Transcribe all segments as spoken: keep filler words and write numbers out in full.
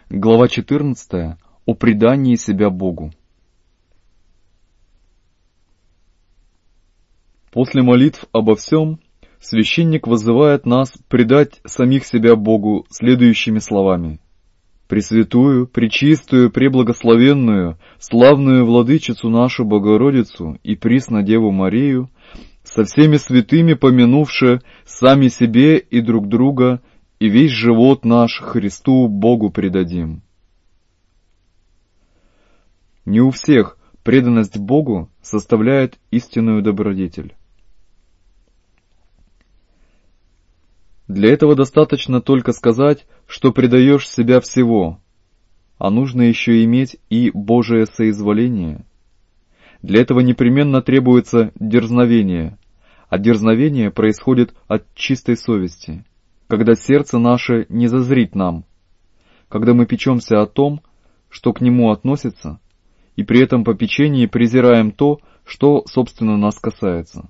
Глава четырнадцатая. О предании себя Богу. После молитв обо всем, священник вызывает нас предать самих себя Богу следующими словами. «Пресвятую, пречистую, преблагословенную, славную владычицу нашу Богородицу и присно Деву Марию, со всеми святыми помянувши сами себе и друг друга, и весь живот наш Христу Богу предадим». Не у всех преданность Богу составляет истинную добродетель. Для этого достаточно только сказать, что предаешь себя всего, а нужно еще иметь и Божие соизволение. Для этого непременно требуется дерзновение, а дерзновение происходит от чистой совести, когда сердце наше не зазрит нам, когда мы печемся о том, что к нему относится, и при этом попечении презираем то, что, собственно, нас касается.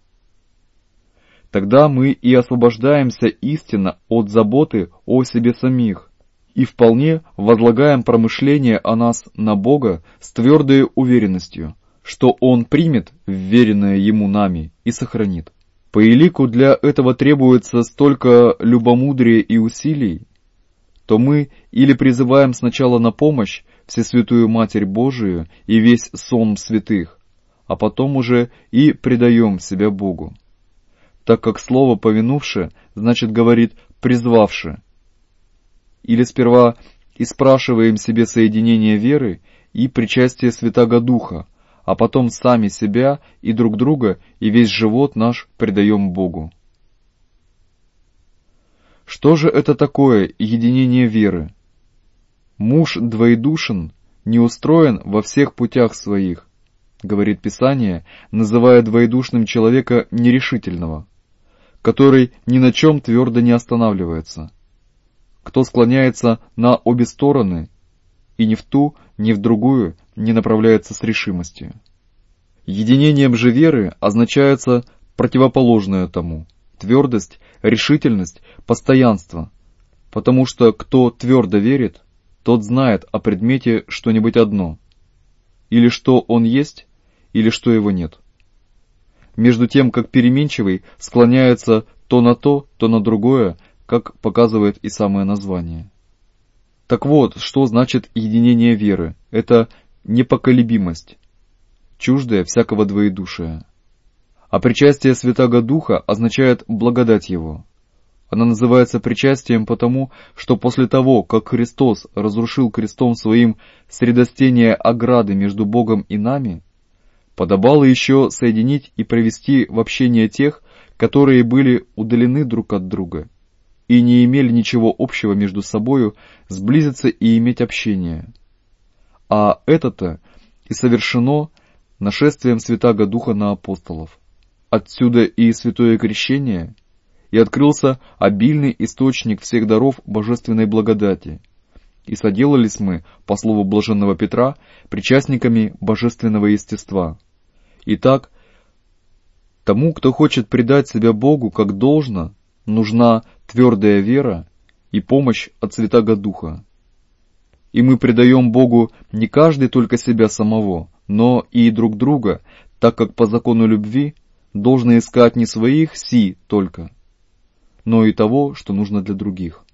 Тогда мы и освобождаемся истинно от заботы о себе самих и вполне возлагаем промышление о нас на Бога с твердой уверенностью, что Он примет вверенное Ему нами и сохранит. По элику для этого требуется столько любомудрия и усилий, то мы или призываем сначала на помощь Всесвятую Матерь Божию и весь сон святых, а потом уже и предаем себя Богу, так как слово «повинувши» значит говорит «призвавши». Или сперва и спрашиваем себе соединение веры и причастие Святаго Духа, а потом сами себя и друг друга и весь живот наш предаем Богу. Что же это такое единение веры? Муж двоедушен, не устроен во всех путях своих, говорит Писание, называя двоедушным человека нерешительного, который ни на чем твердо не останавливается, кто склоняется на обе стороны и ни в ту, ни в другую не направляется с решимостью. Единением же веры означается противоположное тому — твердость, решительность, постоянство, потому что кто твердо верит, тот знает о предмете что-нибудь одно, или что он есть, или что его нет. Между тем, как переменчивый склоняется то на то, то на другое, как показывает и самое название. Так вот, что значит единение веры? Это непоколебимость, чуждая всякого двоедушия. А причастие Святаго Духа означает благодать Его. Она называется причастием потому, что после того, как Христос разрушил крестом Своим средостение ограды между Богом и нами, подобало еще соединить и провести в общение тех, которые были удалены друг от друга и не имели ничего общего между собою, сблизиться и иметь общение. А это-то и совершено нашествием Святаго Духа на апостолов. Отсюда и святое крещение, и открылся обильный источник всех даров божественной благодати, и соделались мы, по слову блаженного Петра, причастниками божественного естества. Итак, тому, кто хочет предать себя Богу как должно, нужна твердая вера и помощь от Святаго Духа. И мы предаем Богу не каждый только себя самого, но и друг друга, так как по закону любви должно искать не своих си только, но и того, что нужно для других.